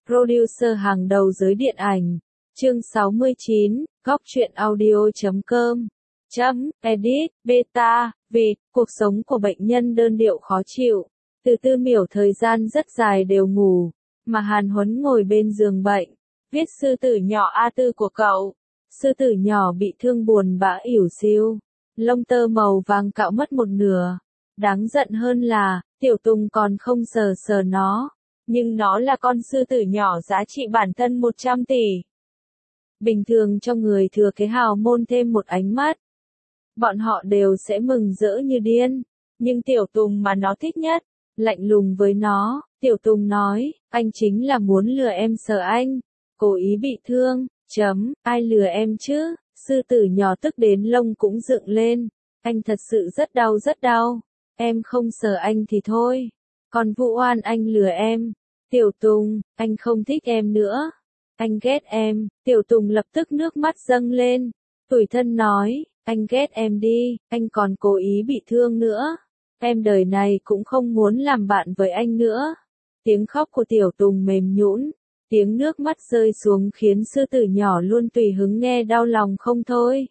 producer hàng đầu giới điện ảnh. Chương 69, góc truyện audio.com. Edit, beta, vịt, cuộc sống của bệnh nhân đơn điệu khó chịu. Từ Tư Miểu thời gian rất dài đều ngủ, mà Hàn Huấn ngồi bên giường bệnh, viết sư tử nhỏ A4 của cậu. Sư tử nhỏ bị thương buồn bã ỉu xìu, lông tơ màu vàng cạo mất một nửa. Đáng giận hơn là, Tiểu Tùng còn không sờ sờ nó, nhưng nó là con sư tử nhỏ giá trị bản thân 100 tỷ. Bình thường cho người thừa kế hào môn thêm một ánh mắt, bọn họ đều sẽ mừng rỡ như điên, nhưng Tiểu Tùng mà nó thích nhất, lạnh lùng với nó. Tiểu Tùng nói, anh chính là muốn lừa em sờ anh, cố ý bị thương. Ai lừa em chứ? Sư tử nhỏ tức đến lông cũng dựng lên. Anh thật sự rất đau. Em không sờ anh thì thôi. Còn vụ oan anh lừa em. Tiểu Tùng, anh không thích em nữa. Anh ghét em. Tiểu Tùng lập tức nước mắt dâng lên. Tủi thân nói, anh ghét em đi, anh còn cố ý bị thương nữa. Em đời này cũng không muốn làm bạn với anh nữa. Tiếng khóc của Tiểu Tùng mềm nhũn, tiếng nước mắt rơi xuống khiến sư tử nhỏ luôn tùy hứng nghe đau lòng không thôi.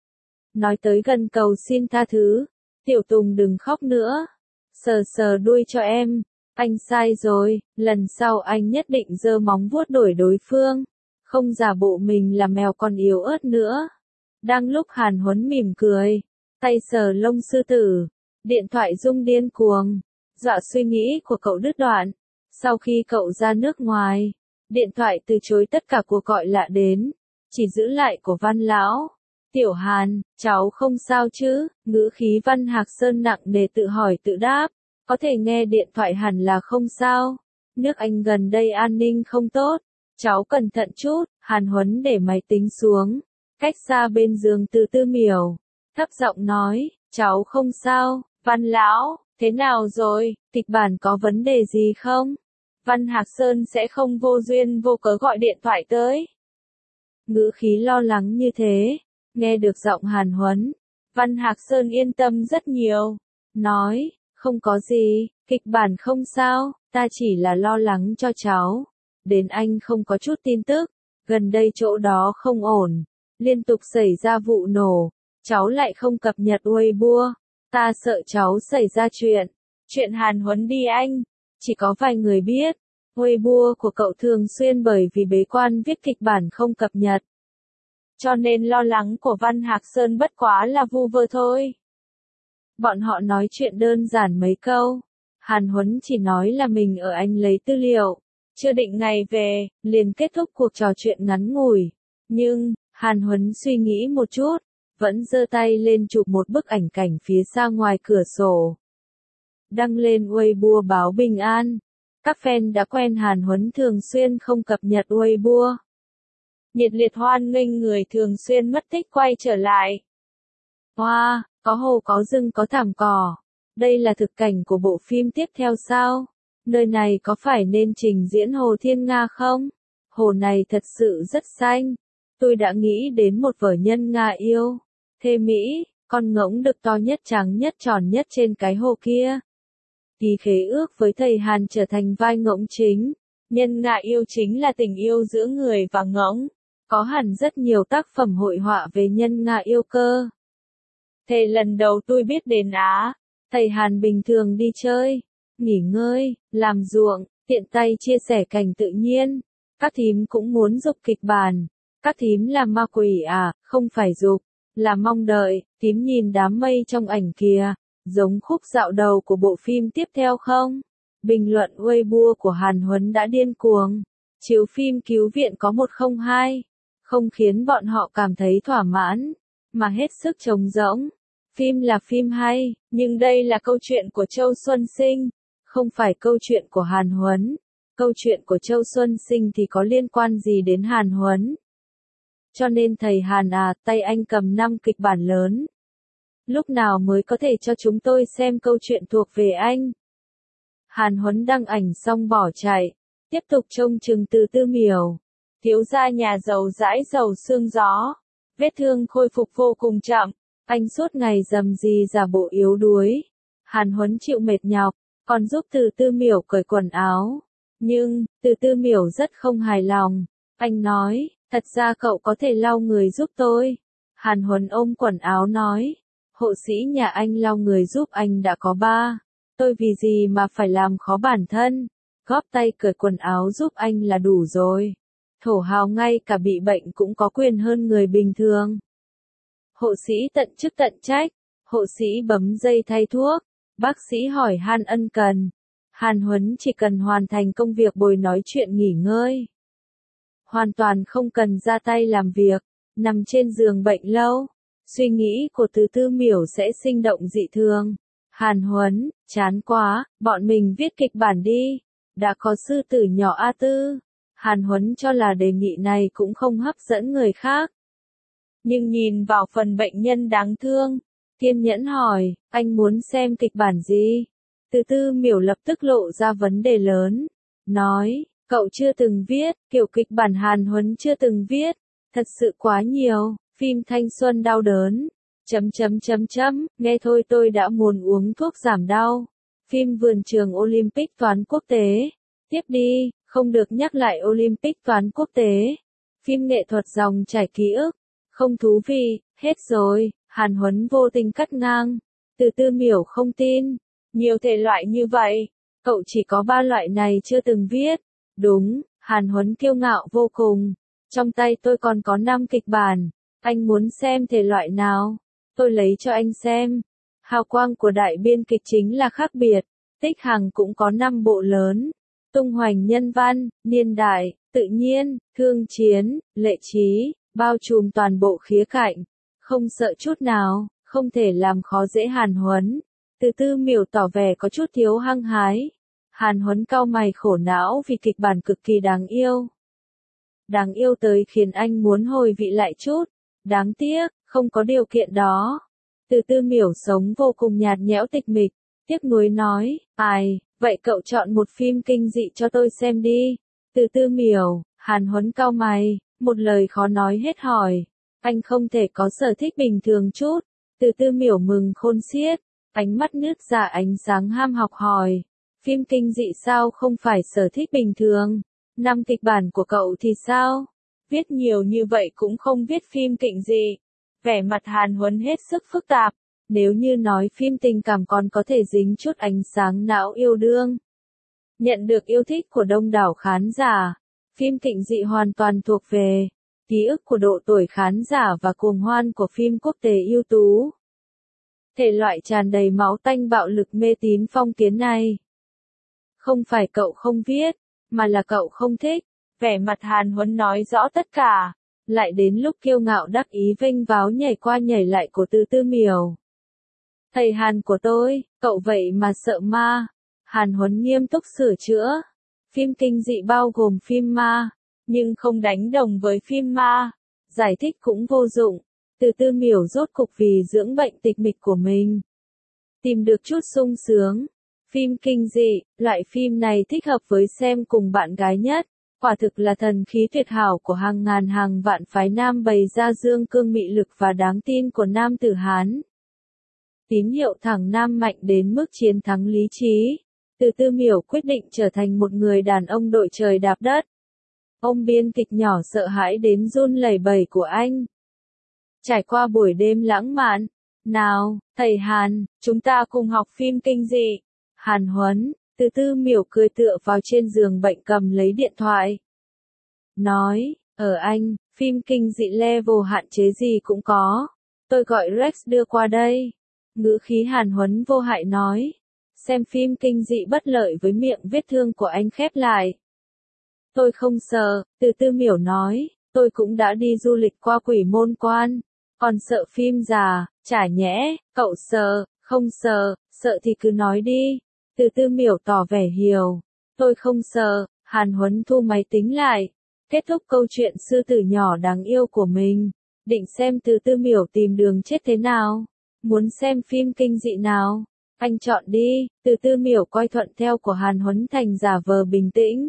Nói tới gần cầu xin tha thứ, Tiểu Tùng đừng khóc nữa. Sờ sờ đuôi cho em, anh sai rồi, lần sau anh nhất định giơ móng vuốt đuổi đối phương, không giả bộ mình là mèo con yếu ớt nữa. Đang lúc Hàn Huấn mỉm cười, tay sờ lông sư tử, điện thoại rung điên cuồng, dọa suy nghĩ của cậu đứt đoạn. Sau khi cậu ra nước ngoài, điện thoại từ chối tất cả cuộc gọi lạ đến, chỉ giữ lại của Văn lão. Tiểu Hàn, cháu không sao chứ? Ngữ khí Văn Hạc Sơn nặng nề tự hỏi tự đáp, có thể nghe điện thoại hẳn là không sao. Nước Anh gần đây an ninh không tốt, cháu cẩn thận chút. Hàn Huấn để máy tính xuống, cách xa bên giường từ Tư Miểu, thấp giọng nói, cháu không sao. Văn lão, thế nào rồi, kịch bản có vấn đề gì không? Văn Hạc Sơn sẽ không vô duyên vô cớ gọi điện thoại tới. Ngữ khí lo lắng như thế, nghe được giọng Hàn Huấn, Văn Hạc Sơn yên tâm rất nhiều, nói, không có gì, kịch bản không sao, ta chỉ là lo lắng cho cháu. Đến anh không có chút tin tức, gần đây chỗ đó không ổn, liên tục xảy ra vụ nổ, cháu lại không cập nhật Weibo, ta sợ cháu xảy ra chuyện Hàn Huấn đi anh. Chỉ có vài người biết, Weibo của cậu thường xuyên bởi vì bế quan viết kịch bản không cập nhật. Cho nên lo lắng của Văn Hạc Sơn bất quá là vu vơ thôi. Bọn họ nói chuyện đơn giản mấy câu, Hàn Huấn chỉ nói là mình ở Anh lấy tư liệu, chưa định ngày về, liền kết thúc cuộc trò chuyện ngắn ngủi. Nhưng, Hàn Huấn suy nghĩ một chút, vẫn giơ tay lên chụp một bức ảnh cảnh phía xa ngoài cửa sổ, đăng lên Weibo báo bình an. Các fan đã quen Hàn Huấn thường xuyên không cập nhật Weibo, nhiệt liệt hoan nghênh người thường xuyên mất tích quay trở lại. Wow, có hồ có rừng có thảm cỏ. Đây là thực cảnh của bộ phim tiếp theo sao? Nơi này có phải nên trình diễn Hồ Thiên Nga không? Hồ này thật sự rất xanh. Tôi đã nghĩ đến một vở nhân Nga yêu. Thê Mỹ, con ngỗng đực to nhất trắng nhất tròn nhất trên cái hồ kia. Ký khế ước với thầy Hàn trở thành vai ngỗng chính. Nhân Nga yêu chính là tình yêu giữa người và ngỗng. Có hẳn rất nhiều tác phẩm hội họa về nhân Nga yêu cơ. Thế lần đầu tôi biết đến Á, thầy Hàn bình thường đi chơi, nghỉ ngơi, làm ruộng, tiện tay chia sẻ cảnh tự nhiên. Các thím cũng muốn dục kịch bản. Các thím là ma quỷ à, không phải dục, là mong đợi. Thím nhìn đám mây trong ảnh kìa, giống khúc dạo đầu của bộ phim tiếp theo không? Bình luận Weibo của Hàn Huấn đã điên cuồng. Chiếu phim Cứu viện có 102, không khiến bọn họ cảm thấy thỏa mãn, mà hết sức trống rỗng. Phim là phim hay, nhưng đây là câu chuyện của Châu Xuân Sinh, không phải câu chuyện của Hàn Huấn. Câu chuyện của Châu Xuân Sinh thì có liên quan gì đến Hàn Huấn? Cho nên thầy Hàn à, tay anh cầm 5 kịch bản lớn. Lúc nào mới có thể cho chúng tôi xem câu chuyện thuộc về anh? Hàn Huấn đăng ảnh xong bỏ chạy, tiếp tục trông chừng từ Tư Miểu. Thiếu gia nhà giàu dãi dầu xương gió, vết thương khôi phục vô cùng chậm, anh suốt ngày rầm rì giả bộ yếu đuối. Hàn Huấn chịu mệt nhọc, còn giúp từ Tư Miểu cởi quần áo. Nhưng, Từ Tư Miểu rất không hài lòng. Anh nói, thật ra cậu có thể lau người giúp tôi. Hàn Huấn ôm quần áo nói, hộ sĩ nhà anh lau người giúp anh đã có 3. Tôi vì gì mà phải làm khó bản thân. Góp tay cởi quần áo giúp anh là đủ rồi. Thổ hào ngay cả bị bệnh cũng có quyền hơn người bình thường. Hộ sĩ tận chức tận trách. Hộ sĩ bấm dây thay thuốc. Bác sĩ hỏi han ân cần. Hàn Huấn chỉ cần hoàn thành công việc bồi nói chuyện nghỉ ngơi. Hoàn toàn không cần ra tay làm việc. Nằm trên giường bệnh lâu. Suy nghĩ của Từ Tư Miểu sẽ sinh động dị thường. Hàn Huấn, chán quá, bọn mình viết kịch bản đi. Đã có sư tử nhỏ A Tư. Hàn Huấn cho là đề nghị này cũng không hấp dẫn người khác. Nhưng nhìn vào phần bệnh nhân đáng thương, kiên nhẫn hỏi, anh muốn xem kịch bản gì? Từ Tư Miểu lập tức lộ ra vấn đề lớn. Nói, cậu chưa từng viết, kiểu kịch bản Hàn Huấn chưa từng viết. Thật sự quá nhiều, phim thanh xuân đau đớn. Nghe thôi tôi đã muốn uống thuốc giảm đau. Phim vườn trường Olympic toán quốc tế. Tiếp đi, không được nhắc lại Olympic toán quốc tế. Phim nghệ thuật dòng chảy ký ức. Không thú vị, hết rồi. Hàn Huấn vô tình cắt ngang. Từ Tư Miểu không tin. Nhiều thể loại như vậy. Cậu chỉ có 3 loại này chưa từng viết. Đúng, Hàn Huấn kiêu ngạo vô cùng. Trong tay tôi còn có 5 kịch bản. Anh muốn xem thể loại nào? Tôi lấy cho anh xem. Hào quang của đại biên kịch chính là khác biệt. Tích Hằng cũng có 5 bộ lớn. Tung hoành nhân văn, niên đại, tự nhiên, thương chiến, lệ trí, bao trùm toàn bộ khía cạnh. Không sợ chút nào, không thể làm khó dễ Hàn Huấn. Từ Tư Miểu tỏ vẻ có chút thiếu hăng hái. Hàn Huấn cau mày khổ não vì kịch bản cực kỳ đáng yêu. Đáng yêu tới khiến anh muốn hồi vị lại chút. Đáng tiếc, không có điều kiện đó. Từ Tư Miểu sống vô cùng nhạt nhẽo tịch mịch. Tiếc nuối nói, ai, vậy cậu chọn một phim kinh dị cho tôi xem đi. Từ Tư Miểu, Hàn Huấn cau mày, một lời khó nói hết hỏi. Anh không thể có sở thích bình thường chút. Từ Tư Miểu mừng khôn xiết, ánh mắt nứt ra ánh sáng ham học hỏi. Phim kinh dị sao không phải sở thích bình thường? 5 kịch bản của cậu thì sao? Viết nhiều như vậy cũng không viết phim kinh dị. Vẻ mặt Hàn Huấn hết sức phức tạp. Nếu như nói phim tình cảm còn có thể dính chút ánh sáng não yêu đương. Nhận được yêu thích của đông đảo khán giả. Phim kinh dị hoàn toàn thuộc về ký ức của độ tuổi khán giả và cuồng hoan của phim quốc tế ưu tú. Thể loại tràn đầy máu tanh bạo lực mê tín phong kiến này. Không phải cậu không viết, mà là cậu không thích. Vẻ mặt Hàn Huấn nói rõ tất cả. Lại đến lúc kiêu ngạo đắc ý vênh váo nhảy qua nhảy lại của Từ Tư Miểu. Thầy Hàn của tôi, cậu vậy mà sợ ma. Hàn Huấn nghiêm túc sửa chữa. Phim kinh dị bao gồm phim ma, nhưng không đánh đồng với phim ma. Giải thích cũng vô dụng. Từ Tư Miểu rốt cục vì dưỡng bệnh tịch mịch của mình. Tìm được chút sung sướng. Phim kinh dị, loại phim này thích hợp với xem cùng bạn gái nhất. Quả thực là thần khí tuyệt hảo của hàng ngàn hàng vạn phái nam bày ra dương cương mị lực và đáng tin của nam tử Hán. Tín hiệu thẳng nam mạnh đến mức chiến thắng lý trí. Từ Tư Miểu quyết định trở thành một người đàn ông đội trời đạp đất. Ông biên kịch nhỏ sợ hãi đến run lẩy bẩy của anh. Trải qua buổi đêm lãng mạn. Nào, thầy Hàn, chúng ta cùng học phim kinh dị. Hàn Huấn, Từ Tư Miểu cười tựa vào trên giường bệnh cầm lấy điện thoại. Nói, anh, phim kinh dị level hạn chế gì cũng có. Tôi gọi Rex đưa qua đây. Ngữ khí Hàn Huấn vô hại nói. Xem phim kinh dị bất lợi với miệng vết thương của anh khép lại. Tôi không sợ, Từ Tư Miểu nói, tôi cũng đã đi du lịch qua Quỷ Môn Quan. Còn sợ phim già, chả nhẽ, cậu sợ, không sợ, sợ thì cứ nói đi. Từ Tư Miểu tỏ vẻ hiểu. Tôi không sợ. Hàn Huấn thu máy tính lại. Kết thúc câu chuyện sư tử nhỏ đáng yêu của mình. Định xem Từ Tư Miểu tìm đường chết thế nào. Muốn xem phim kinh dị nào? Anh chọn đi. Từ Tư Miểu coi thuận theo của Hàn Huấn thành giả vờ bình tĩnh.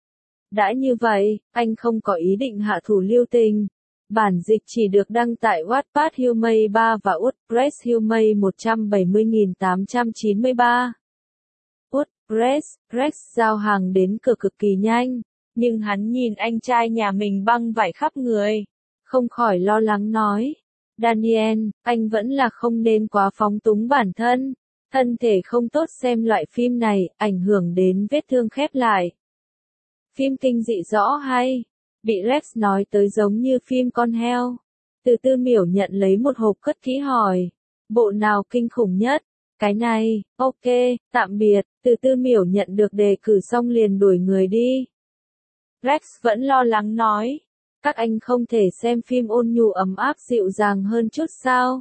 Đã như vậy, anh không có ý định hạ thủ lưu tình. Bản dịch chỉ được đăng tại Wattpad Humay 3 và WordPress Humay 170.893. Rex giao hàng đến cửa cực kỳ nhanh, nhưng hắn nhìn anh trai nhà mình băng vải khắp người, không khỏi lo lắng nói. Daniel, anh vẫn là không nên quá phóng túng bản thân. Thân thể không tốt xem loại phim này, ảnh hưởng đến vết thương khép lại. Phim kinh dị rõ hay? Bị Rex nói tới giống như phim con heo. Từ Tư Miểu nhận lấy một hộp cất kỹ hỏi. Bộ nào kinh khủng nhất? Cái này, ok, tạm biệt. Từ Tư Miểu nhận được đề cử xong liền đuổi người đi. Rex vẫn lo lắng nói. Các anh không thể xem phim ôn nhu ấm áp dịu dàng hơn chút sao?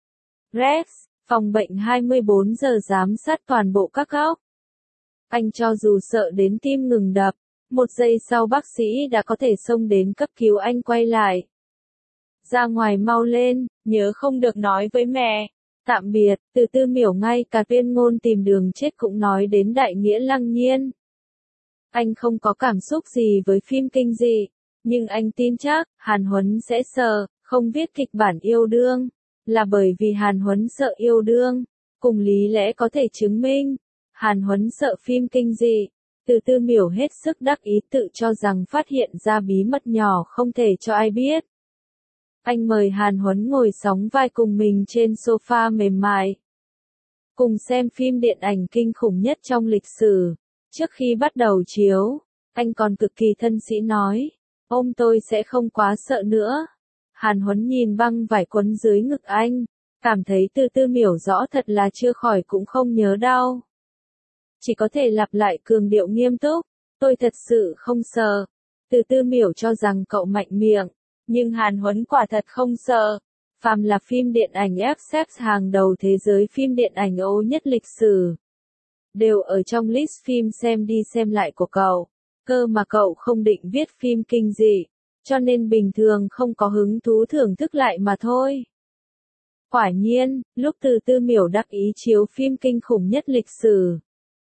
Rex, phòng bệnh 24 giờ giám sát toàn bộ các góc. Anh cho dù sợ đến tim ngừng đập, 1 giây sau bác sĩ đã có thể xông đến cấp cứu anh quay lại. Ra ngoài mau lên, nhớ không được nói với mẹ. Tạm biệt, Từ Tư Miểu ngay cả Tuyên Ngôn tìm đường chết cũng nói đến đại nghĩa lăng nhiên. Anh không có cảm xúc gì với phim kinh dị, nhưng anh tin chắc, Hàn Huấn sẽ sợ, không viết kịch bản yêu đương, là bởi vì Hàn Huấn sợ yêu đương, cùng lý lẽ có thể chứng minh. Hàn Huấn sợ phim kinh dị. Từ Tư Miểu hết sức đắc ý tự cho rằng phát hiện ra bí mật nhỏ không thể cho ai biết. Anh mời Hàn Huấn ngồi sóng vai cùng mình trên sofa mềm mại. Cùng xem phim điện ảnh kinh khủng nhất trong lịch sử. Trước khi bắt đầu chiếu, anh còn cực kỳ thân sĩ nói, ôm tôi sẽ không quá sợ nữa. Hàn Huấn nhìn băng vải quấn dưới ngực anh, cảm thấy Từ Tư Miểu rõ thật là chưa khỏi cũng không nhớ đau. Chỉ có thể lặp lại cường điệu nghiêm túc, tôi thật sự không sợ. Từ Tư Miểu cho rằng cậu mạnh miệng, nhưng Hàn Huấn quả thật không sợ. Phàm là phim điện ảnh xếp hàng đầu thế giới phim điện ảnh Âu nhất lịch sử, đều ở trong list phim xem đi xem lại của cậu. Cơ mà cậu không định viết phim kinh dị, cho nên bình thường không có hứng thú thưởng thức lại mà thôi. Quả nhiên, lúc Từ Tư Miểu đắc ý chiếu phim kinh khủng nhất lịch sử,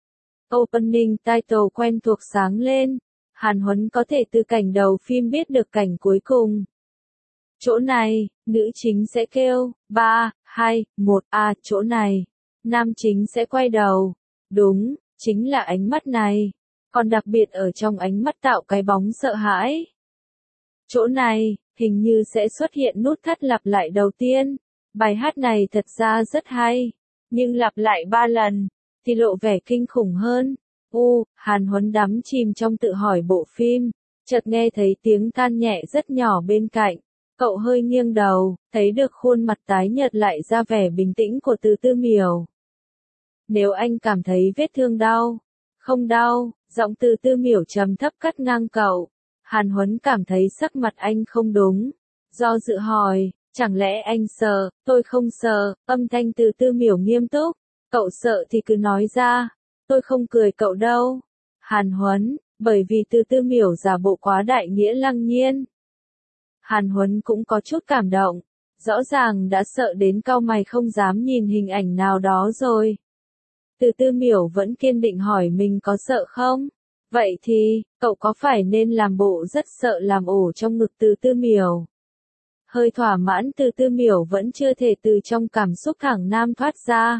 opening title quen thuộc sáng lên, Hàn Huấn có thể từ cảnh đầu phim biết được cảnh cuối cùng. Chỗ này, nữ chính sẽ kêu, 3, 2, 1, chỗ này. Nam chính sẽ quay đầu. Đúng, chính là ánh mắt này. Còn đặc biệt ở trong ánh mắt tạo cái bóng sợ hãi. Chỗ này, hình như sẽ xuất hiện nút thắt lặp lại đầu tiên. Bài hát này thật ra rất hay, nhưng lặp lại 3 lần, thì lộ vẻ kinh khủng hơn. Hàn Huấn đắm chìm trong tự hỏi bộ phim, chợt nghe thấy tiếng than nhẹ rất nhỏ bên cạnh. Cậu hơi nghiêng đầu, thấy được khuôn mặt tái nhợt lại ra vẻ bình tĩnh của Từ Tư Miểu. Nếu anh cảm thấy vết thương đau, không đau, giọng Từ Tư Miểu trầm thấp cắt ngang cậu. Hàn Huấn cảm thấy sắc mặt anh không đúng, do dự hỏi, chẳng lẽ anh sợ? Tôi không sợ, âm thanh Từ Tư Miểu nghiêm túc. Cậu sợ thì cứ nói ra, tôi không cười cậu đâu. Hàn Huấn, bởi vì Từ Tư Miểu giả bộ quá đại nghĩa lăng nhiên. Hàn Huấn cũng có chút cảm động, rõ ràng đã sợ đến cau mày không dám nhìn hình ảnh nào đó rồi. Từ Tư Miểu vẫn kiên định hỏi mình có sợ không? Vậy thì, cậu có phải nên làm bộ rất sợ làm ổ trong ngực Từ Tư Miểu? Hơi thỏa mãn Từ Tư Miểu vẫn chưa thể từ trong cảm xúc thẳng nam thoát ra.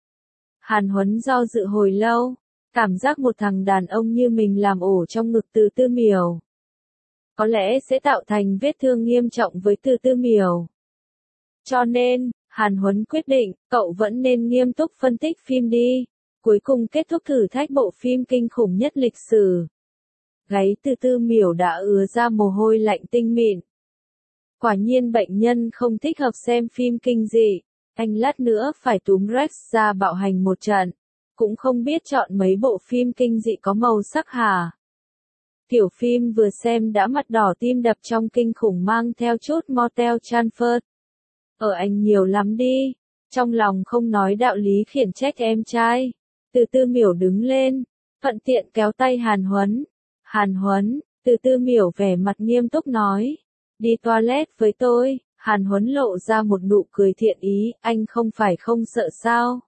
Hàn Huấn do dự hồi lâu, cảm giác một thằng đàn ông như mình làm ổ trong ngực Từ Tư Miểu có lẽ sẽ tạo thành vết thương nghiêm trọng với Từ Tư Miểu. Cho nên, Hàn Huấn quyết định, cậu vẫn nên nghiêm túc phân tích phim đi. Cuối cùng kết thúc thử thách bộ phim kinh khủng nhất lịch sử. Gáy Từ Tư Miểu đã ứa ra mồ hôi lạnh tinh mịn. Quả nhiên bệnh nhân không thích hợp xem phim kinh dị. Anh lát nữa phải túm Rex ra bạo hành một trận. Cũng không biết chọn mấy bộ phim kinh dị có màu sắc hả? Tiểu phim vừa xem đã mặt đỏ tim đập trong kinh khủng mang theo chút Motel Transfer. Ở anh nhiều lắm đi. Trong lòng không nói đạo lý khiển trách em trai. Từ Tư Miểu đứng lên, thuận tiện kéo tay Hàn Huấn. Hàn Huấn, Từ Tư Miểu vẻ mặt nghiêm túc nói. Đi toilet với tôi. Hàn Huấn lộ ra một nụ cười thiện ý, anh không phải không sợ sao?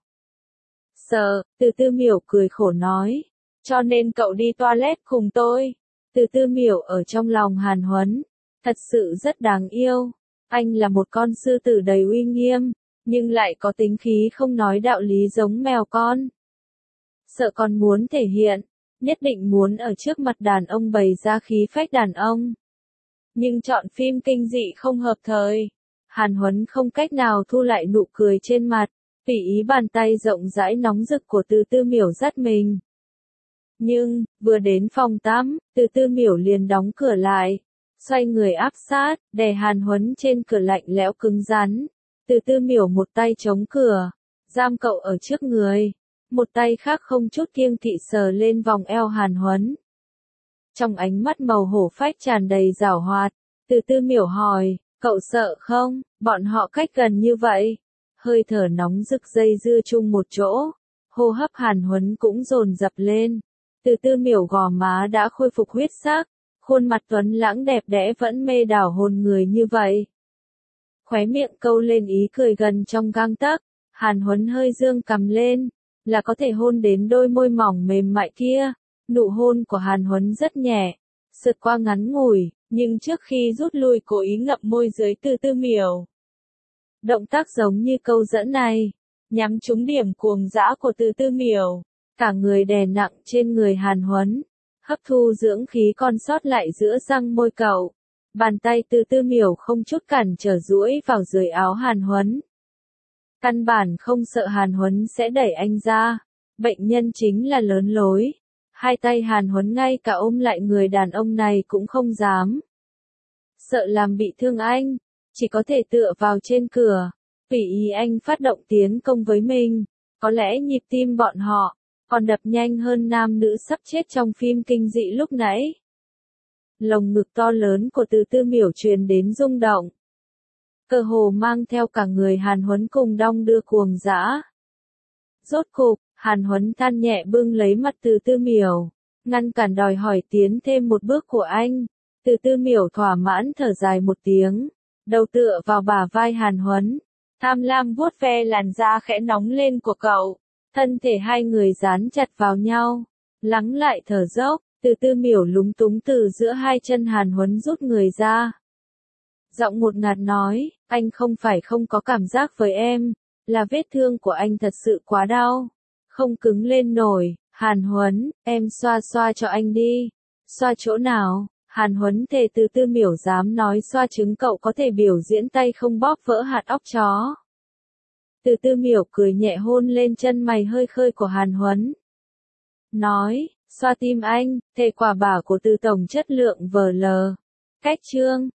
Sợ, Từ Tư Miểu cười khổ nói. Cho nên cậu đi toilet cùng tôi. Từ Tư Miểu ở trong lòng Hàn Huấn. Thật sự rất đáng yêu. Anh là một con sư tử đầy uy nghiêm, nhưng lại có tính khí không nói đạo lý giống mèo con. sợ còn muốn thể hiện, nhất định muốn ở trước mặt đàn ông bày ra khí phách đàn ông. Nhưng chọn phim kinh dị không hợp thời. Hàn Huấn không cách nào thu lại nụ cười trên mặt, tùy ý bàn tay rộng rãi nóng rực của Từ Tư Miểu dắt mình. Nhưng, vừa đến phòng tắm, Từ Tư Miểu liền đóng cửa lại, xoay người áp sát, đè Hàn Huấn trên cửa lạnh lẽo cứng rắn. Từ Tư Miểu một tay chống cửa, giam cậu ở trước người, một tay khác không chút kiêng kỵ sờ lên vòng eo Hàn Huấn. Trong ánh mắt màu hổ phách tràn đầy giảo hoạt, Từ Tư Miểu hỏi, cậu sợ không, bọn họ cách gần như vậy. Hơi thở nóng rực dây dưa chung một chỗ, hô hấp Hàn Huấn cũng dồn dập lên. Từ Tư Miểu gò má đã khôi phục huyết sắc, khuôn mặt tuấn lãng đẹp đẽ vẫn mê đảo hồn người như vậy. Khóe miệng câu lên ý cười gần trong gang tấc, Hàn Huấn hơi dương cằm lên, là có thể hôn đến đôi môi mỏng mềm mại kia. Nụ hôn của Hàn Huấn rất nhẹ, sượt qua ngắn ngủi, nhưng trước khi rút lui cố ý ngậm môi dưới Từ Tư Miểu. Động tác giống như câu dẫn này, nhắm trúng điểm cuồng dã của Từ Tư Miểu, cả người đè nặng trên người Hàn Huấn, hấp thu dưỡng khí còn sót lại giữa răng môi cậu. Bàn tay Từ Tư Miểu không chút cản trở duỗi vào dưới áo Hàn Huấn. Căn bản không sợ Hàn Huấn sẽ đẩy anh ra, bệnh nhân chính là lớn lối. Hai tay Hàn Huấn ngay cả ôm lại người đàn ông này cũng không dám. Sợ làm bị thương anh, chỉ có thể tựa vào trên cửa, tùy ý anh phát động tiến công với mình. Có lẽ nhịp tim bọn họ còn đập nhanh hơn nam nữ sắp chết trong phim kinh dị lúc nãy. Lồng ngực to lớn của Từ Tư Miểu truyền đến rung động, cơ hồ mang theo cả người Hàn Huấn cùng đong đưa cuồng dã. Rốt cục, Hàn Huấn than nhẹ bưng lấy mặt Từ Tư Miểu, ngăn cản đòi hỏi tiến thêm một bước của anh. Từ Tư Miểu thỏa mãn thở dài một tiếng, đầu tựa vào bả vai Hàn Huấn, tham lam vuốt ve làn da khẽ nóng lên của cậu. Thân thể hai người dán chặt vào nhau, lắng lại thở dốc. Từ Tư Miểu lúng túng từ giữa hai chân Hàn Huấn rút người ra. Giọng ngột ngạt nói, anh không phải không có cảm giác với em, là vết thương của anh thật sự quá đau, không cứng lên nổi. Hàn Huấn, em xoa xoa cho anh đi. Xoa chỗ nào? Hàn Huấn thề Từ Tư Miểu dám nói xoa trứng cậu có thể biểu diễn tay không bóp vỡ hạt óc chó. Từ Tư Miểu cười nhẹ hôn lên chân mày hơi khơi của Hàn Huấn. Nói, xoa tim anh, thề quả bảo của Từ tổng chất lượng VL. Cách chương